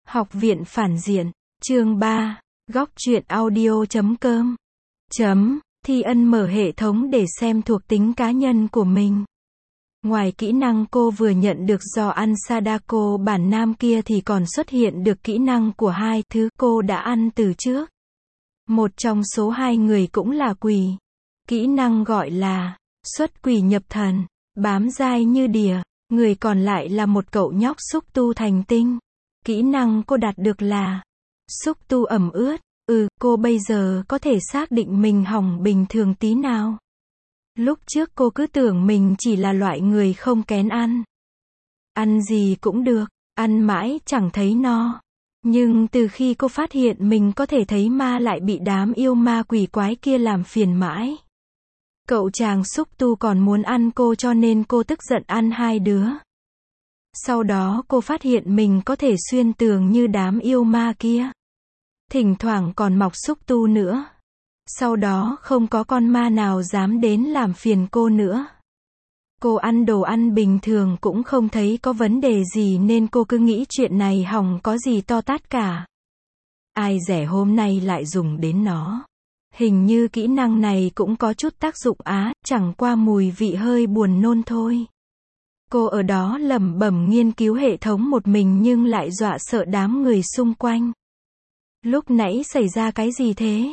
Học viện phản diện, chương 3, góc truyện audio.com. Thi Ân mở hệ thống để xem thuộc tính cá nhân của mình. Ngoài kỹ năng cô vừa nhận được do ăn Sadako bản nam kia thì còn xuất hiện được kỹ năng của hai thứ cô đã ăn từ trước. Một trong số hai người cũng là quỷ. Kỹ năng gọi là xuất quỷ nhập thần, bám dai như đỉa. Người còn lại là một cậu nhóc xúc tu thành tinh. Kỹ năng cô đạt được là xúc tu ẩm ướt. Cô bây giờ có thể xác định mình hỏng bình thường tí nào. Lúc trước cô cứ tưởng mình chỉ là loại người không kén ăn. Ăn gì cũng được, ăn mãi chẳng thấy no. Nhưng từ khi cô phát hiện mình có thể thấy ma lại bị đám yêu ma quỷ quái kia làm phiền mãi. Cậu chàng xúc tu còn muốn ăn cô cho nên cô tức giận ăn hai đứa. Sau đó cô phát hiện mình có thể xuyên tường như đám yêu ma kia. Thỉnh thoảng còn mọc xúc tu nữa. Sau đó không có con ma nào dám đến làm phiền cô nữa. Cô ăn đồ ăn bình thường cũng không thấy có vấn đề gì nên cô cứ nghĩ chuyện này hỏng có gì to tát cả. Ai dè hôm nay lại dùng đến nó. Hình như kỹ năng này cũng có chút tác dụng chẳng qua mùi vị hơi buồn nôn thôi. Cô ở đó lẩm bẩm nghiên cứu hệ thống một mình nhưng lại dọa sợ đám người xung quanh. Lúc nãy xảy ra cái gì thế?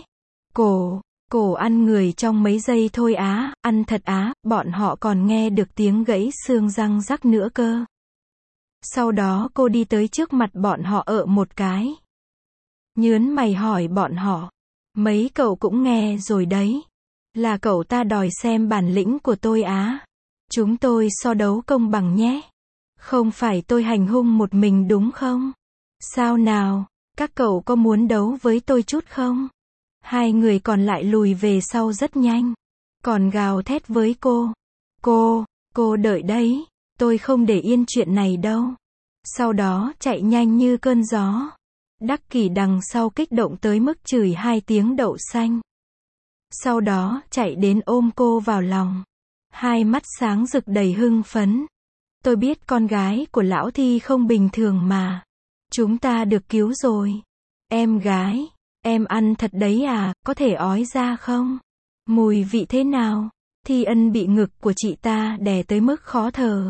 Cổ ăn người trong mấy giây thôi ăn thật bọn họ còn nghe được tiếng gãy xương răng rắc nữa cơ. Sau đó cô đi tới trước mặt bọn họ một cái. Nhớn mày hỏi bọn họ. Mấy cậu cũng nghe rồi đấy. Là cậu ta đòi xem bản lĩnh của tôi Chúng tôi so đấu công bằng nhé. Không phải tôi hành hung một mình đúng không? Sao nào, các cậu có muốn đấu với tôi chút không? Hai người còn lại lùi về sau rất nhanh. Còn gào thét với cô. Cô đợi đấy. Tôi không để yên chuyện này đâu. Sau đó chạy nhanh như cơn gió. Đắc Kỷ đằng sau kích động tới mức chửi hai tiếng đậu xanh. Sau đó chạy đến ôm cô vào lòng. Hai mắt sáng rực đầy hưng phấn. Tôi biết con gái của lão Thi không bình thường mà. Chúng ta được cứu rồi. Em gái, em ăn thật đấy có thể ói ra không? Mùi vị thế nào? Thi Ân bị ngực của chị ta đè tới mức khó thở.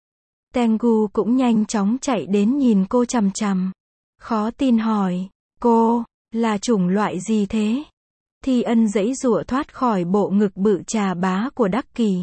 Tengu cũng nhanh chóng chạy đến nhìn cô chằm chằm. Khó tin hỏi, cô, là chủng loại gì thế? Thi Ân giãy giụa thoát khỏi bộ ngực bự chà bá của Đắc Kỷ.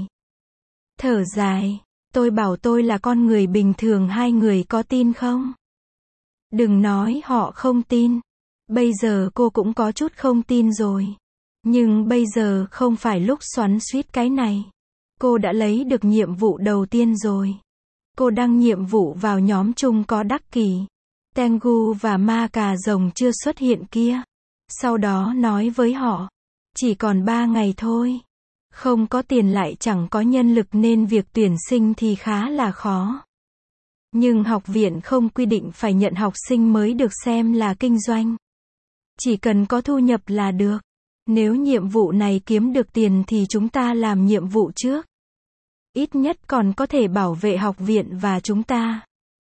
Thở dài, tôi bảo tôi là con người bình thường hai người có tin không? Đừng nói họ không tin. Bây giờ cô cũng có chút không tin rồi. Nhưng bây giờ không phải lúc xoắn xuýt cái này. Cô đã lấy được nhiệm vụ đầu tiên rồi. Cô đăng nhiệm vụ vào nhóm chung có Đắc Kỷ, Tengu và ma cà rồng chưa xuất hiện kia. Sau đó nói với họ, chỉ còn 3 ngày thôi. Không có tiền lại chẳng có nhân lực nên việc tuyển sinh thì khá là khó. Nhưng học viện không quy định phải nhận học sinh mới được xem là kinh doanh. Chỉ cần có thu nhập là được. Nếu nhiệm vụ này kiếm được tiền thì chúng ta làm nhiệm vụ trước. Ít nhất còn có thể bảo vệ học viện và chúng ta.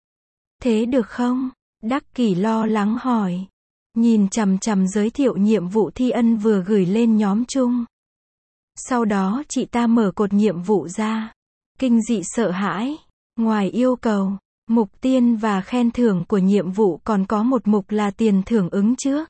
Thế được không? Đắc Kỷ lo lắng hỏi. Nhìn chằm chằm giới thiệu nhiệm vụ Thi Ân vừa gửi lên nhóm chung. Sau đó chị ta mở cột nhiệm vụ ra. Kinh dị sợ hãi. Ngoài yêu cầu, mục tiên và khen thưởng của nhiệm vụ còn có một mục là tiền thưởng ứng trước.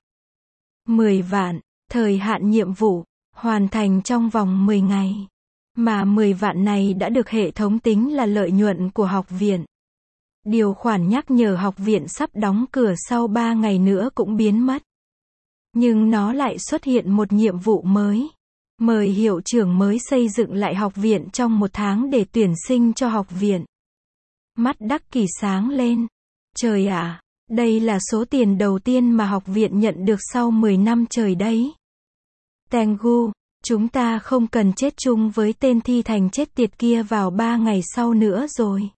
10 vạn, thời hạn nhiệm vụ, hoàn thành trong vòng 10 ngày. Mà 10 vạn này đã được hệ thống tính là lợi nhuận của học viện. Điều khoản nhắc nhở học viện sắp đóng cửa sau 3 ngày nữa cũng biến mất. Nhưng nó lại xuất hiện một nhiệm vụ mới. Mời hiệu trưởng mới xây dựng lại học viện trong 1 tháng để tuyển sinh cho học viện. Mắt Đắc Kỷ sáng lên. Trời ạ, đây là số tiền đầu tiên mà học viện nhận được sau 10 năm trời đấy. Tengu, chúng ta không cần chết chung với tên Thi Thành chết tiệt kia vào 3 ngày sau nữa rồi.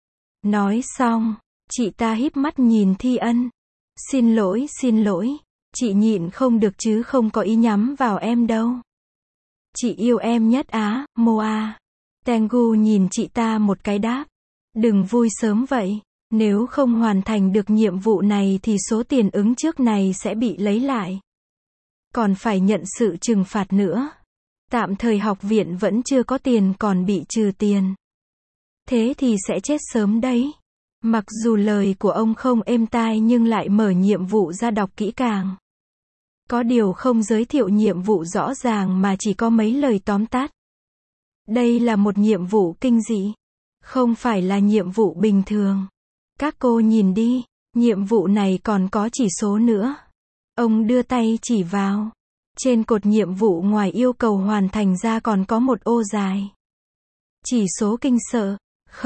Nói xong, chị ta híp mắt nhìn Thi Ân. Xin lỗi, chị nhịn không được chứ không có ý nhắm vào em đâu. Chị yêu em nhất Moa. Tengu nhìn chị ta một cái đáp. Đừng vui sớm vậy. Nếu không hoàn thành được nhiệm vụ này thì số tiền ứng trước này sẽ bị lấy lại. Còn phải nhận sự trừng phạt nữa. Tạm thời học viện vẫn chưa có tiền còn bị trừ tiền. Thế thì sẽ chết sớm đấy. Mặc dù lời của ông không êm tai nhưng lại mở nhiệm vụ ra đọc kỹ càng. Có điều không giới thiệu nhiệm vụ rõ ràng mà chỉ có mấy lời tóm tắt. Đây là một nhiệm vụ kinh dị. Không phải là nhiệm vụ bình thường. Các cô nhìn đi, nhiệm vụ này còn có chỉ số nữa. Ông đưa tay chỉ vào. Trên cột nhiệm vụ ngoài yêu cầu hoàn thành ra còn có một ô dài. Chỉ số kinh sợ.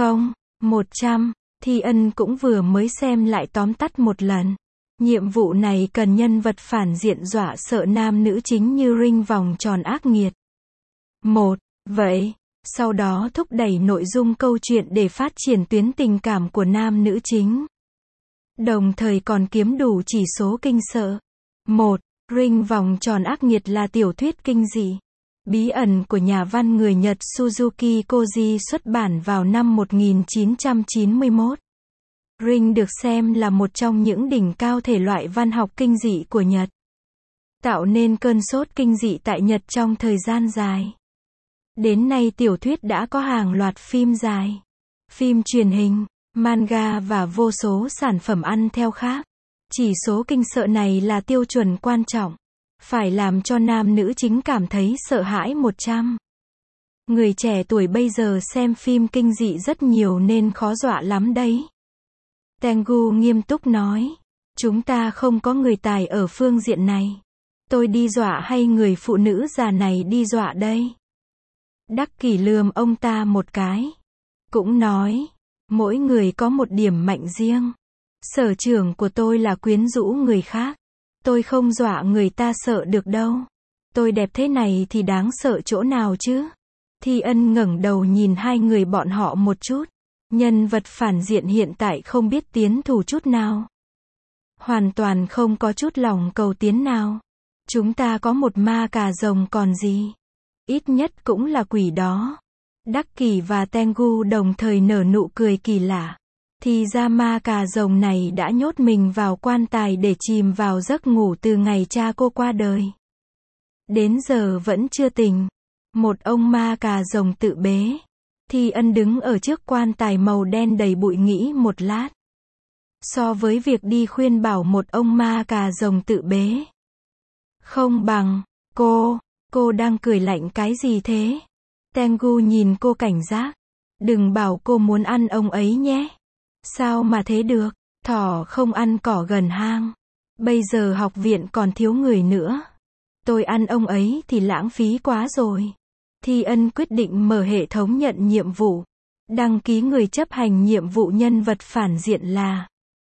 100. Thi Ân cũng vừa mới xem lại tóm tắt một lần. Nhiệm vụ này cần nhân vật phản diện dọa sợ nam nữ chính như ring vòng tròn ác nghiệt. Vậy, sau đó thúc đẩy nội dung câu chuyện để phát triển tuyến tình cảm của nam nữ chính. Đồng thời còn kiếm đủ chỉ số kinh sợ. Ring vòng tròn ác nghiệt là tiểu thuyết kinh dị. Bí ẩn của nhà văn người Nhật Suzuki Koji xuất bản vào năm 1991. Ring được xem là một trong những đỉnh cao thể loại văn học kinh dị của Nhật. Tạo nên cơn sốt kinh dị tại Nhật trong thời gian dài. Đến nay tiểu thuyết đã có hàng loạt phim dài, phim truyền hình, manga và vô số sản phẩm ăn theo khác. Chỉ số kinh sợ này là tiêu chuẩn quan trọng. Phải làm cho nam nữ chính cảm thấy sợ hãi 100. Người trẻ tuổi bây giờ xem phim kinh dị rất nhiều nên khó dọa lắm đấy. Tengu nghiêm túc nói. Chúng ta không có người tài ở phương diện này. Tôi đi dọa hay người phụ nữ già này đi dọa đây? Đắc Kỷ lườm ông ta một cái. Cũng nói. Mỗi người có một điểm mạnh riêng. Sở trường của tôi là quyến rũ người khác. Tôi không dọa người ta sợ được đâu. Tôi đẹp thế này thì đáng sợ chỗ nào chứ? Thi Ân ngẩng đầu nhìn hai người bọn họ một chút. Nhân vật phản diện hiện tại không biết tiến thủ chút nào. Hoàn toàn không có chút lòng cầu tiến nào. Chúng ta có một ma cà rồng còn gì. Ít nhất cũng là quỷ đó. Đắc Kỷ và Tengu đồng thời nở nụ cười kỳ lạ. Thì ra ma cà rồng này đã nhốt mình vào quan tài để chìm vào giấc ngủ từ ngày cha cô qua đời. Đến giờ vẫn chưa tỉnh. Một ông ma cà rồng tự bế. Thi Ân đứng ở trước quan tài màu đen đầy bụi nghĩ một lát. So với việc đi khuyên bảo một ông ma cà rồng tự bế. Không bằng, cô đang cười lạnh cái gì thế? Tengu nhìn cô cảnh giác. Đừng bảo cô muốn ăn ông ấy nhé. Sao mà thế được? Thỏ không ăn cỏ gần hang. Bây giờ học viện còn thiếu người nữa. Tôi ăn ông ấy thì lãng phí quá rồi. Thi Ân quyết định mở hệ thống nhận nhiệm vụ. Đăng ký người chấp hành nhiệm vụ nhân vật phản diện là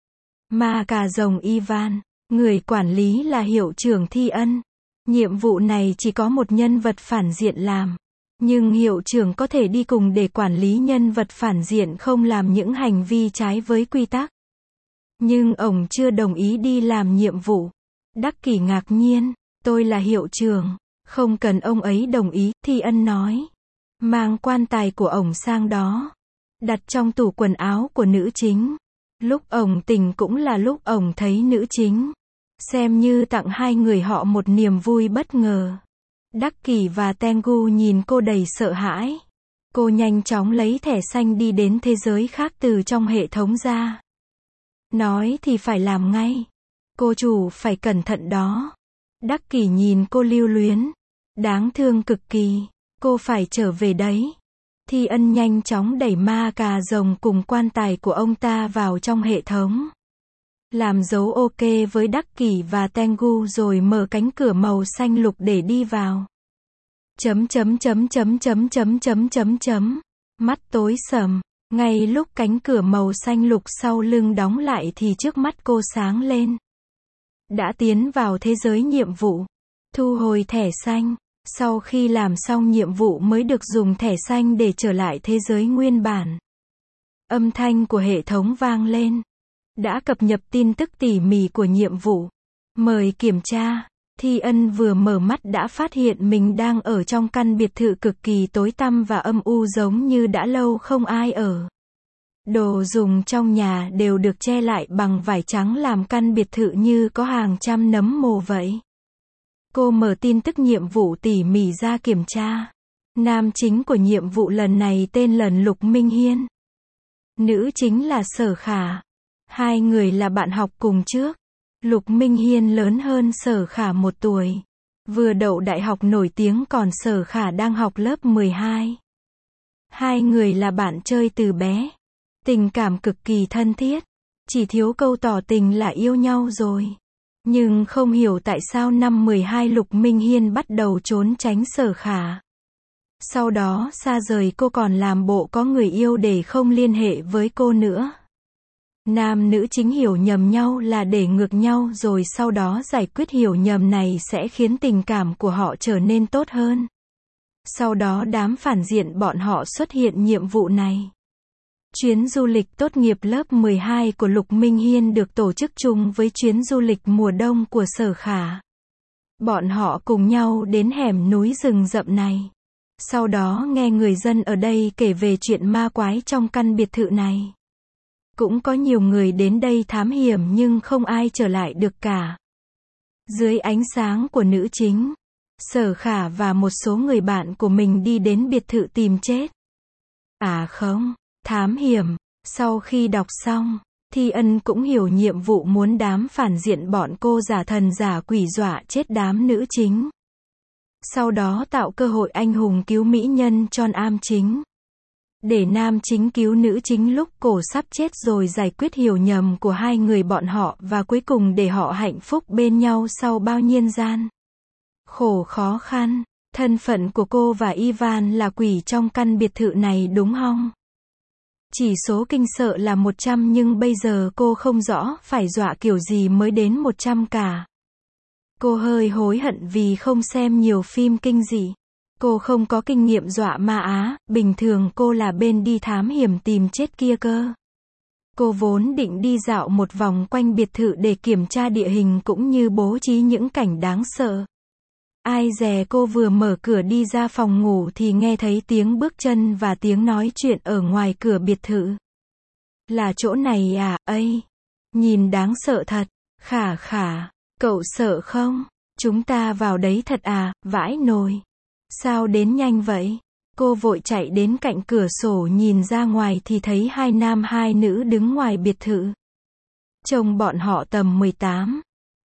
ma cà rồng Ivan. Người quản lý là hiệu trưởng Thi Ân. Nhiệm vụ này chỉ có một nhân vật phản diện làm. Nhưng hiệu trưởng có thể đi cùng để quản lý nhân vật phản diện không làm những hành vi trái với quy tắc. Nhưng ông chưa đồng ý đi làm nhiệm vụ. Đắc Kỷ ngạc nhiên. Tôi là hiệu trưởng. Không cần ông ấy đồng ý, Thi Ân nói. Mang quan tài của ông sang đó. Đặt trong tủ quần áo của nữ chính. Lúc ông tỉnh cũng là lúc ông thấy nữ chính. Xem như tặng hai người họ một niềm vui bất ngờ. Đắc Kỷ và Tengu nhìn cô đầy sợ hãi. Cô nhanh chóng lấy thẻ xanh đi đến thế giới khác từ trong hệ thống ra. Nói thì phải làm ngay. Cô chủ phải cẩn thận đó. Đắc Kỷ nhìn cô lưu luyến. Đáng thương cực kỳ. Cô phải trở về đấy. Thi Ân nhanh chóng đẩy ma cà rồng cùng quan tài của ông ta vào trong hệ thống. Làm dấu OK với Đắc Kỷ và Tengu rồi mở cánh cửa màu xanh lục để đi vào. Mắt tối sầm. Ngay lúc cánh cửa màu xanh lục sau lưng đóng lại thì trước mắt cô sáng lên. Đã tiến vào thế giới nhiệm vụ. Thu hồi thẻ xanh. Sau khi làm xong nhiệm vụ mới được dùng thẻ xanh để trở lại thế giới nguyên bản. Âm thanh của hệ thống vang lên. Đã cập nhật tin tức tỉ mỉ của nhiệm vụ. Mời kiểm tra. Thi Ân vừa mở mắt đã phát hiện mình đang ở trong căn biệt thự cực kỳ tối tăm và âm u giống như đã lâu không ai ở. Đồ dùng trong nhà đều được che lại bằng vải trắng làm căn biệt thự như có hàng trăm nấm mồ vậy. Cô mở tin tức nhiệm vụ tỉ mỉ ra kiểm tra. Nam chính của nhiệm vụ lần này tên là Lục Minh Hiên. Nữ chính là Sở Khả. Hai người là bạn học cùng trước. Lục Minh Hiên lớn hơn Sở Khả 1 tuổi. Vừa đậu đại học nổi tiếng, còn Sở Khả đang học lớp 12. Hai người là bạn chơi từ bé. Tình cảm cực kỳ thân thiết. Chỉ thiếu câu tỏ tình là yêu nhau rồi. Nhưng không hiểu tại sao năm 12 Lục Minh Hiên bắt đầu trốn tránh Sở Khả. Sau đó xa rời cô, còn làm bộ có người yêu để không liên hệ với cô nữa. Nam nữ chính hiểu nhầm nhau là để ngược nhau, rồi sau đó giải quyết hiểu nhầm này sẽ khiến tình cảm của họ trở nên tốt hơn. Sau đó đám phản diện bọn họ xuất hiện nhiệm vụ này. Chuyến du lịch tốt nghiệp lớp 12 của Lục Minh Hiên được tổ chức chung với chuyến du lịch mùa đông của Sở Khả. Bọn họ cùng nhau đến hẻm núi rừng rậm này. Sau đó nghe người dân ở đây kể về chuyện ma quái trong căn biệt thự này. Cũng có nhiều người đến đây thám hiểm nhưng không ai trở lại được cả. Dưới ánh sáng của nữ chính, Sở Khả và một số người bạn của mình đi đến biệt thự tìm chết. À không, thám hiểm. Sau khi đọc xong, Thi Ân cũng hiểu nhiệm vụ muốn đám phản diện bọn cô giả thần giả quỷ dọa chết đám nữ chính. Sau đó tạo cơ hội anh hùng cứu mỹ nhân cho nam chính. Để nam chính cứu nữ chính lúc cổ sắp chết, rồi giải quyết hiểu nhầm của hai người bọn họ, và cuối cùng để họ hạnh phúc bên nhau sau bao nhiêu gian khổ khó khăn. Thân phận của cô và Ivan là quỷ trong căn biệt thự này đúng không? Chỉ số kinh sợ là 100, nhưng bây giờ cô không rõ phải dọa kiểu gì mới đến 100 cả. Cô hơi hối hận vì không xem nhiều phim kinh dị. Cô không có kinh nghiệm dọa ma á, bình thường cô là bên đi thám hiểm tìm chết kia cơ. Cô vốn định đi dạo một vòng quanh biệt thự để kiểm tra địa hình cũng như bố trí những cảnh đáng sợ. Ai dè cô vừa mở cửa đi ra phòng ngủ thì nghe thấy tiếng bước chân và tiếng nói chuyện ở ngoài cửa biệt thự. Là chỗ này à, ây, nhìn đáng sợ thật. Khả Khả, cậu sợ không? Chúng ta vào đấy thật à, vãi nồi. Sao đến nhanh vậy? Cô vội chạy đến cạnh cửa sổ nhìn ra ngoài thì thấy hai nam hai nữ đứng ngoài biệt thự. Trông bọn họ tầm 18,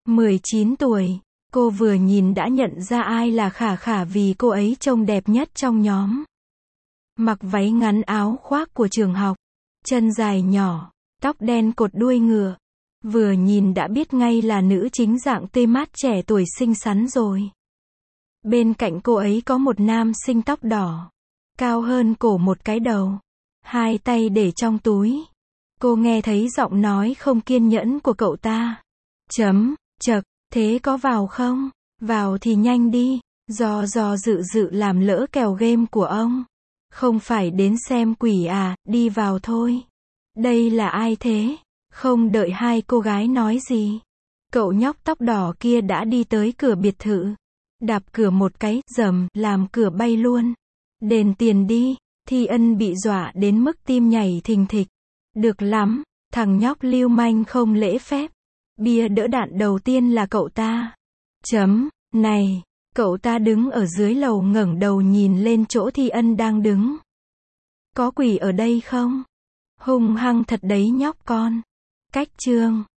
19 tuổi. Cô vừa nhìn đã nhận ra ai là Khả Khả vì cô ấy trông đẹp nhất trong nhóm. Mặc váy ngắn áo khoác của trường học, chân dài nhỏ, tóc đen cột đuôi ngựa. Vừa nhìn đã biết ngay là nữ chính dạng tê mát trẻ tuổi xinh xắn rồi. Bên cạnh cô ấy có một nam sinh tóc đỏ, cao hơn cổ một cái đầu, hai tay để trong túi. Cô nghe thấy giọng nói không kiên nhẫn của cậu ta. Chậc, thế có vào không? Vào thì nhanh đi, do dự làm lỡ kèo game của ông. Không phải đến xem quỷ à, đi vào thôi. Đây là ai thế? Không đợi hai cô gái nói gì, cậu nhóc tóc đỏ kia đã đi tới cửa biệt thự. Đạp cửa một cái, rầm, làm cửa bay luôn. Đền tiền đi. Thi Ân bị dọa đến mức tim nhảy thình thịch. Được lắm, thằng nhóc lưu manh không lễ phép. Bia đỡ đạn đầu tiên là cậu ta. Này, cậu ta đứng ở dưới lầu ngẩng đầu nhìn lên chỗ Thi Ân đang đứng. Có quỷ ở đây không? Hung hăng thật đấy nhóc con. Cách chương